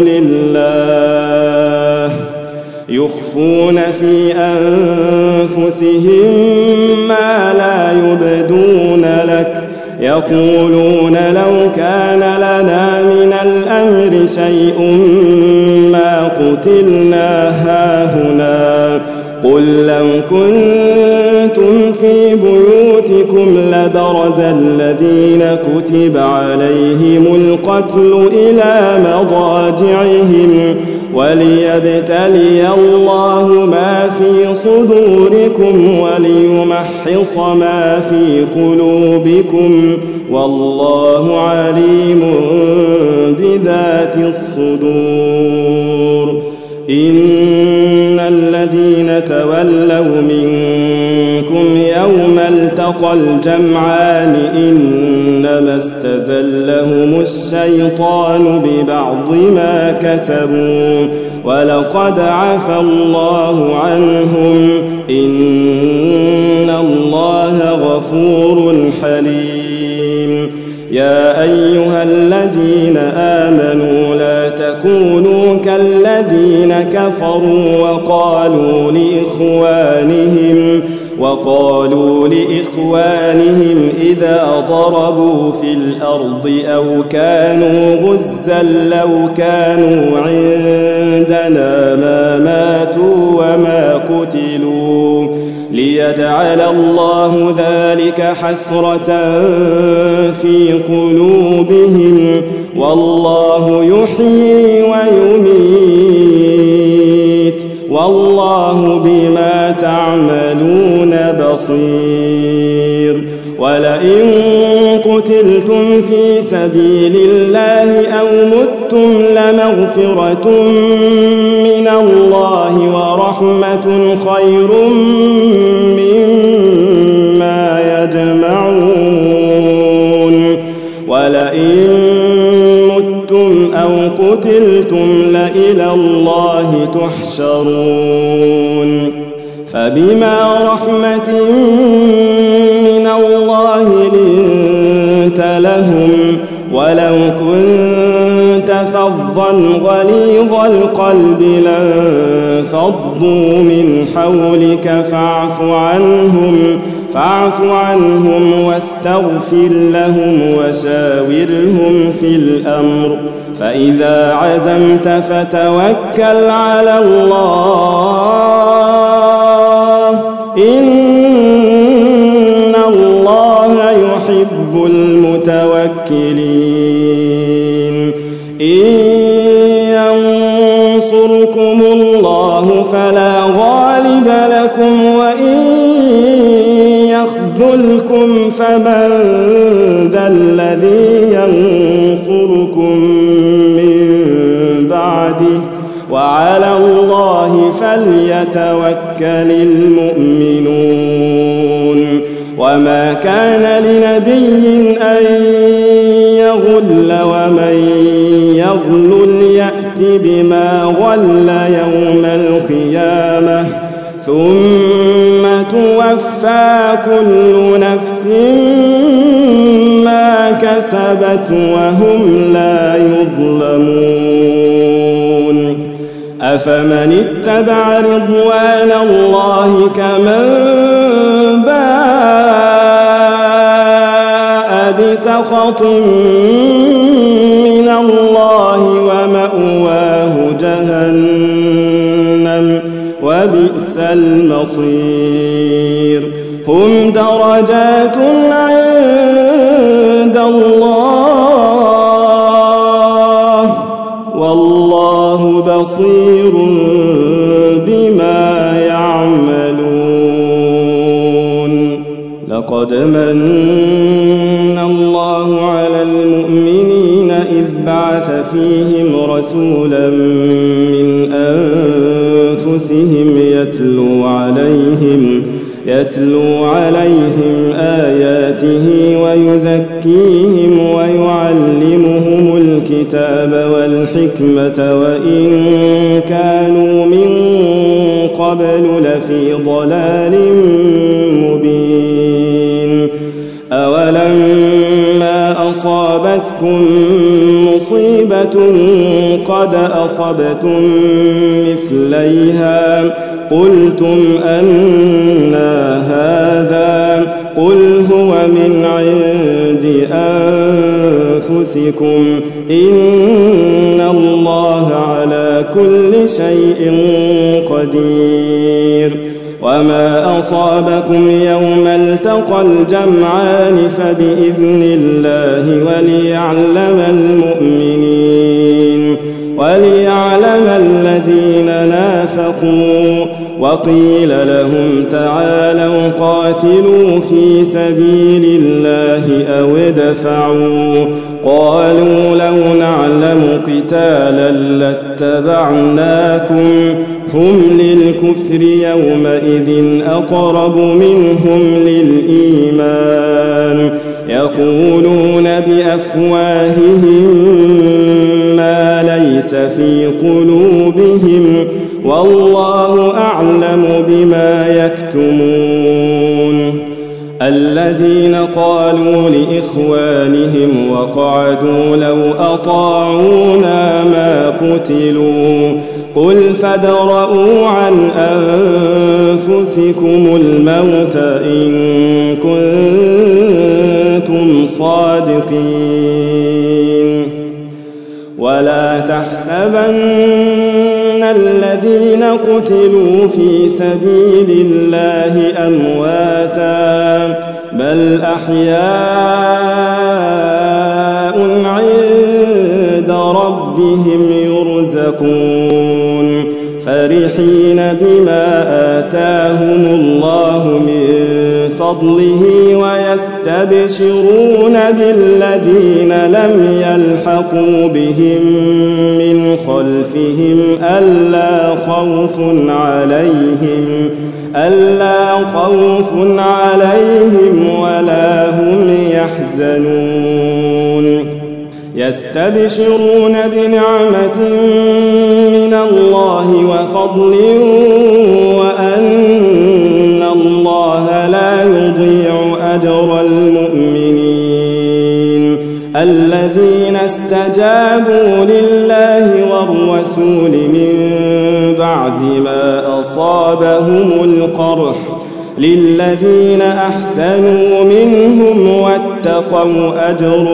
لله يخفون في أنفسهم ما لا يبدون لك يقولون لو كان لنا من الأمر شيء ما قتلنا هاهنا قل لو كنتم في بيوتكم لبرز الذين كتب عليهم القتل إلى مضاجعهم وليبتلي الله ما في صدوركم وليمحص ما في قلوبكم والله عليم بذات الصدور إن الذين تولوا منكم يوم التقى الجمعان إنما استزلهم الشيطان ببعض ما كسبوا ولقد عفى الله عنهم إن الله غفور حليم يا أيها الذين آمنوا لا تكونوا كالذين كفروا وقالوا لإخوانهم إذا ضربوا في الأرض أو كانوا غزا لو كانوا عندنا ما ماتوا وما قتلوا ليجعل الله ذلك حسرة في قلوبهم والله يحيي ويميت والله بما تعملون بصير ولئن قتلتم في سبيل الله أو متم لمغفرة من الله ورحمة خير مما يجمعون ولئن متم أو قتلتم لإلى الله تحشرون فبما رحمة من الله لنت لهم ولو كنت فظا غليظ القلب لانفضوا من حولك فاعف عنهم واستغفر لهم وشاورهم في الأمر فإذا عزمت فتوكل على الله إن الله يحب المتوكلين إن ينصركم الله فلا غالب لكم وإن يخذلكم فمن ذا الذي ينصركم من بعده وعلى الله فليتوكل المؤمنون وما كان لنبي أن يغل ومن يغلل يأت بما غل يوم القيامة ثم توفى كل نفس ما كسبت وهم لا يظلمون أفمن اتبع رضوان الله كمن باء بسخط من الله ومأواه جهنم وبئس المصير هم درجات عند الله والله بصير بما يعملون لقد من الله على المؤمنين إذ بعث فيهم رسولا من أنفسهم يتلو عليهم آياته ويزكيهم ويعلمهم الكتاب والحكمة وإن كانوا من قبل لفي ضلال مبين أولما أصابتكم مصيبة قد أصبتم مثليها قلتم أنى هذا قل هو من عند أنفسكم إن الله على كل شيء قدير وما أصابكم يوم التقى الجمعان فبإذن الله وليعلم الذين نافقوا وقيل لهم تعالوا قاتلوا في سبيل الله أو ادفعوا قالوا لو نعلم قتالا لاتبعناكم هم للكفر يومئذ أقرب منهم للإيمان يقولون بأفواههم ما ليس في قلوبهم والله أعلم بما يكتمون الذين قالوا لإخوانهم وقعدوا لو أطاعونا ما قتلوا قل فادرءوا عن أنفسكم الموت إن كنتم صادقين ولا تحسبن الذين قتلوا في سبيل الله أمواتا بل أحياء عند ربهم يرزقون فرحين بما آتاهم الله من فضله ويستبشرون بالذين لم يلحقوا بهم من خلفهم ألا خوف عليهم ولا هم يحزنون يستبشرون بنعمة من الله وفضل وأن الله لا يضيع أجر المؤمنين الذين استجابوا لله والرسول من بعد ما أصابهم القرح للذين أحسنوا منهم واتقوا أجر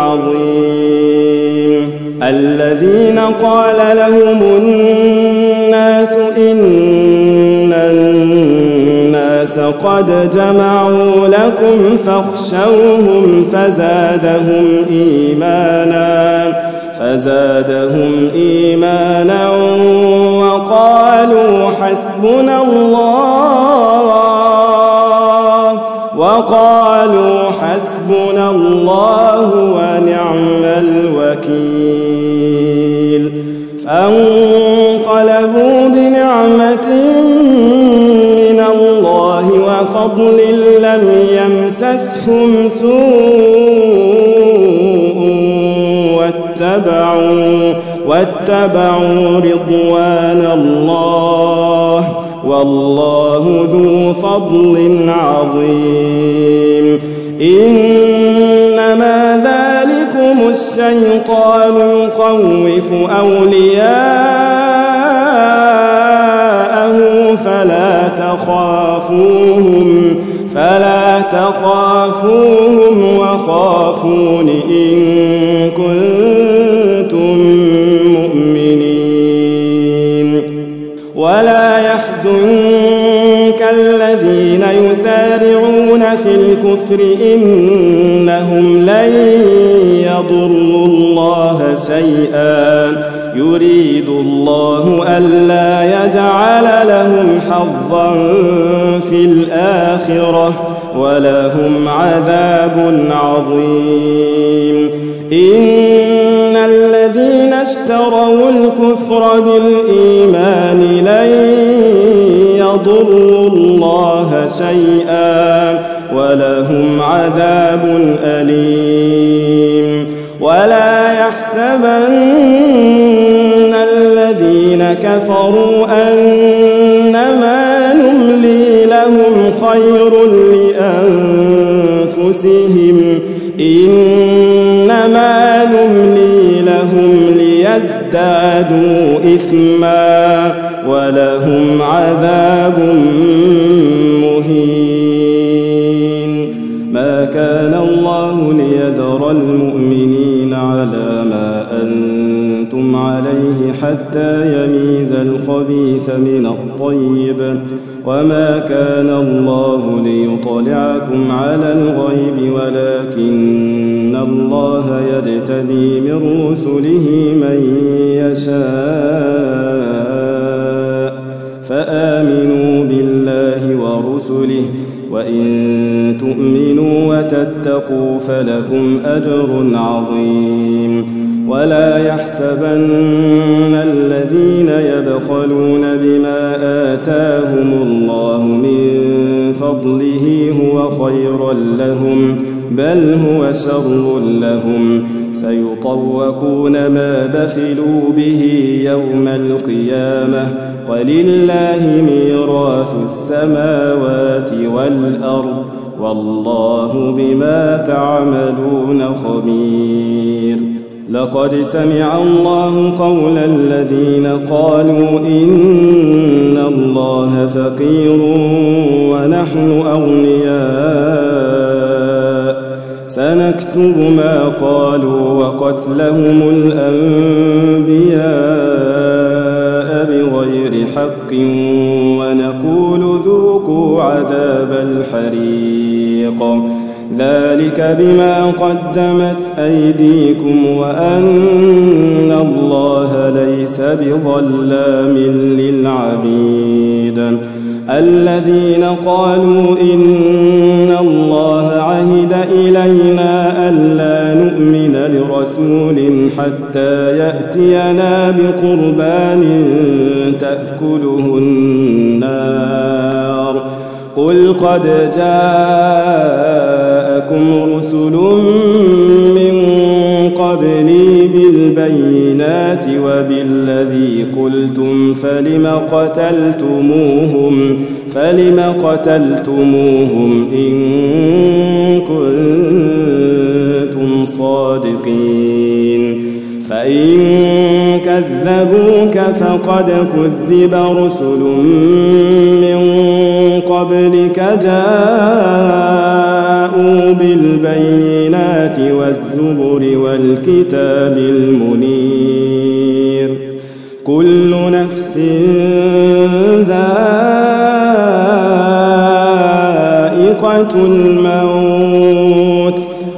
عظيم الذين قال لهم الناس إن الناس قد جمعوا لكم فاخشوهم فزادهم إيمانا وقالوا حسبنا الله ونعم الوكيل فانقلبوا بنعمة من الله وفضل لم يمسسهم سوء واتبعوا رضوان الله والله ذو فضل عظيم إنما ذلكم الشيطان يخوف أولياءه فلا تخافوهم وخافون إن كنتم مؤمنين ولا يحزنك الذين يسارعون في الكفر إنهم لن يضروا الله شيئا يريد الله ألا يجعل لهم حظا في الآخرة ولهم عذاب عظيم إن الذين اشتروا الكفر بالإيمان لن يضروا الله شيئا ولهم عذاب أليم ولا يحسبن الذين كفروا أنما نملي لهم خير لأنفسهم إنما نملي لهم ليزدادوا إثما ولهم عذاب مهين ما كان الله ليذر المؤمنين على ما أنتم عليه حتى يميز الخبيث من الطيب وما كان الله ليطلعكم على الغيب ولكن الله يجتبي من رسله من يشاء فآمنوا بالله ورسله وإن تؤمنوا وتتقوا فلكم أجر عظيم ولا يحسبن الذين يبخلون بما آتاهم الله من فضله هو خيرا لهم بل هو شر لهم سيطوقون ما بخلوا به يوم القيامة ولله ميراث السماوات والأرض والله بما تعملون خبير لقد سمع الله قول الذين قالوا إن الله فقير ونحن أغنياء سنكتب ما قالوا وقتلهم الأنبياء بغير حق ونقول ذوقوا عذاب الحريق ذلك بما قدمت أيديكم وأن الله ليس بظلام للعبيد الذين قالوا إن الله عهد إلينا ألا نؤمن لرسول حتى يأتينا بقربان تأكله النار قل قد جاءكم رسل من قبلي بالبينات وبالذي قلتم فلم قتلتموهم إن كنتم صادقين فإن كذبوك فقد كذب رسل من قبلك جاءوا بالبينات والزبر والكتاب المنير كل نفس ذائقة الموت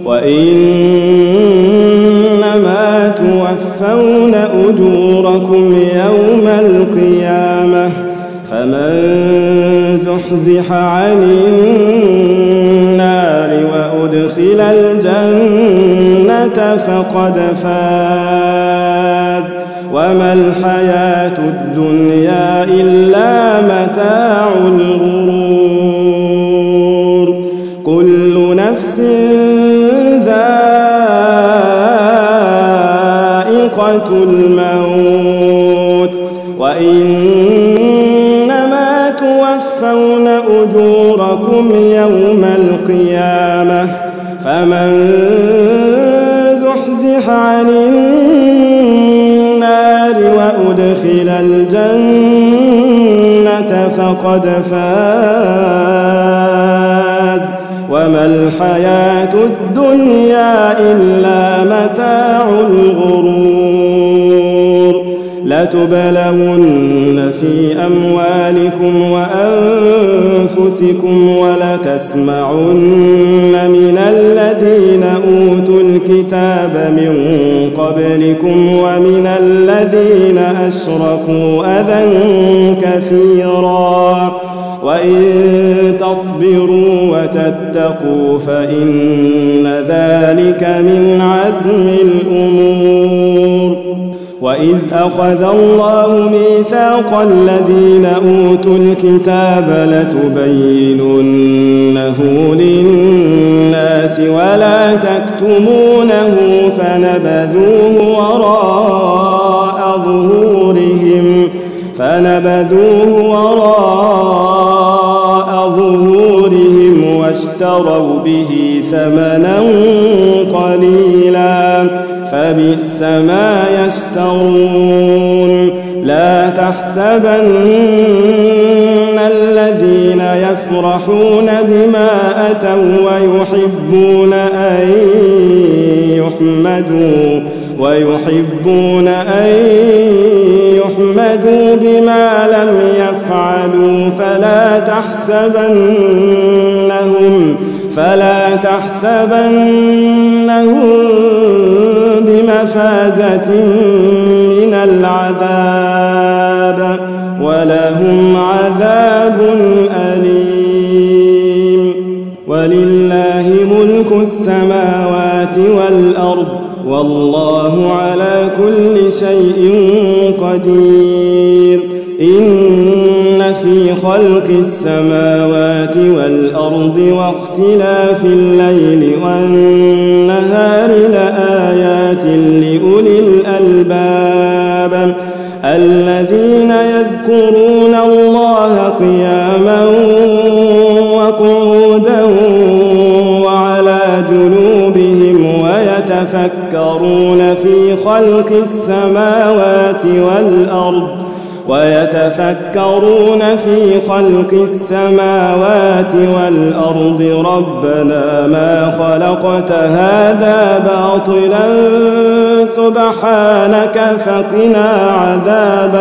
وإنما توفون أجوركم يوم القيامة فمن زحزح عن النار وأدخل الجنة فقد فاز وما الحياة الدنيا إلا متاع الغرور كل نفس ذائقة الموت وإنما توفون أجوركم يوم القيامة فمن زحزح عن النار وأدخل الجنة فقد فاز وما الحياة الدنيا إلا متاع الغرور لتبلون في أموالكم وأنفسكم ولتسمعن من الذين أوتوا الكتاب من قبلكم ومن الذين أشركوا أذى كثيرا وإن تصبروا وتتقوا فإن ذلك من عزم الأمور وإذ أخذ الله ميثاق الذين أوتوا الكتاب لتبيننه للناس ولا تكتمونه فنبذوه وراء ظهورهم واشتروا به ثمنا قليلا فبئس ما يشترون لا تحسبن الذين يفرحون بما أتوا ويحبون أن يحمدوا بما لم يفعلوا فلا تحسبنهم بمفازة من العذاب ولهم عذاب أليم ولله ملك السماوات والأرض والله على كل شيء قدير إن في خلق السماوات والأرض واختلاف الليل والنهار لآيات لأولي الألباب الذين يذكرون الله قياما وقعودا وعلى جنوبهم ويتفكرون في خلق السماوات والأرض ربنا ما خلقت هذا باطلا سبحانك فقنا عذاب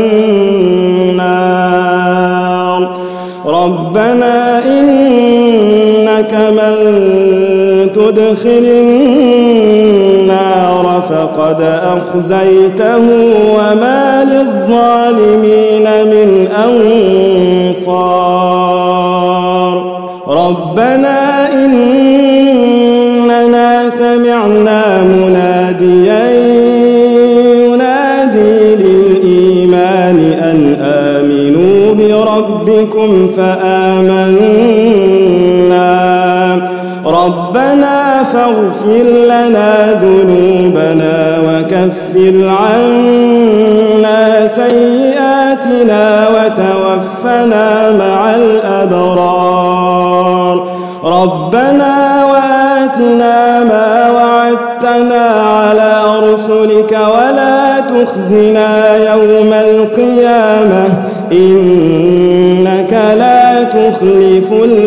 النار ربنا إنك من تدخل النار فقد أخزيته وما للظالمين من أنصار ربنا إننا سمعنا مناديا ينادي للإيمان أن آمنوا بربكم فآمنا ربنا فاغفر لنا ذنوبنا وكفر عنا سيئاتنا وتوفنا مع الأبرار ربنا وآتنا ما وعدتنا على رسلك ولا تخزنا يوم القيامة إنك لا تخلف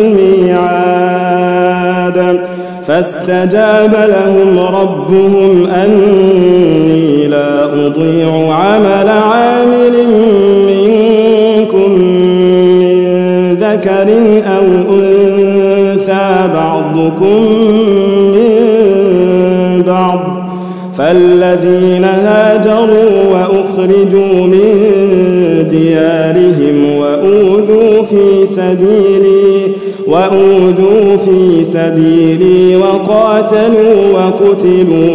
الميعاد فاستجاب لهم ربهم أني لا أضيع عمل عامل منكم من ذكر أو أنثى بعضكم من بعض فالذين هاجروا وأخرجوا من ديارهم وأوذوا في سبيلي وقاتلوا وقتلوا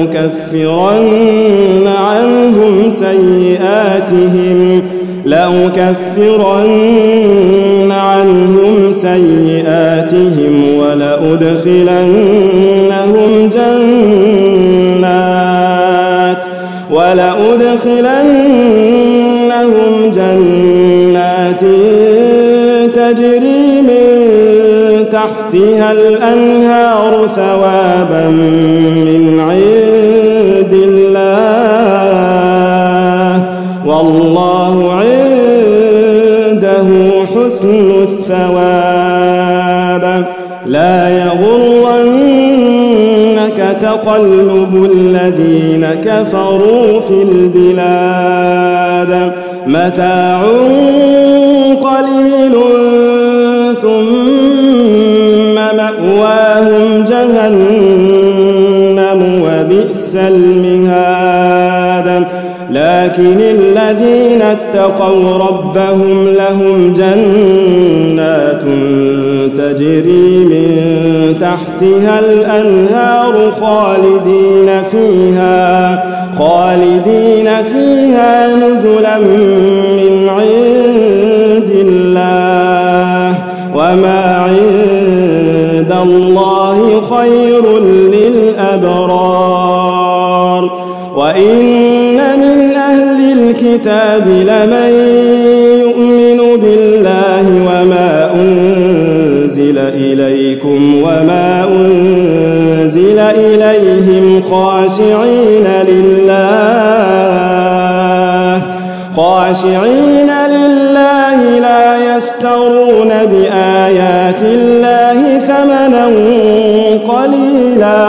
لأكفرن عنهم سيئاتهم ولأدخلنهم جنات تجري من تحتها الأنهار ثوابا من عند الله والله عنده حسن الثواب لا يغرنك تقلب الذين كفروا في البلاد متاع قليل ثم مأواهم جهنم وبئس المهاد لكن الذين اتقوا ربهم لهم جنات تجري من تحتها الأنهار خالدين فيها نزلا من عند الله وما عند الله خير للأبرار وإن من أهل الكتاب لمن يؤمن بالله وما أنزل إليكم وما أنزل إليهم خاشعين لله لا يشترون بآيات الله ثمنا قليلا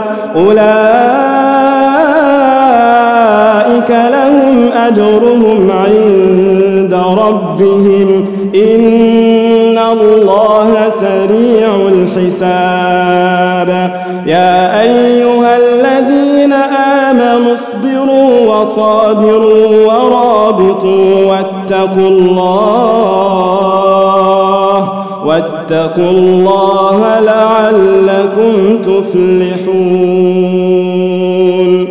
أولئك لهم أجرهم عند ربهم إن الله سريع الحساب يا أيها الذين آمنوا اصبروا وصابروا ورابطوا واتقوا الله لعلكم تفلحون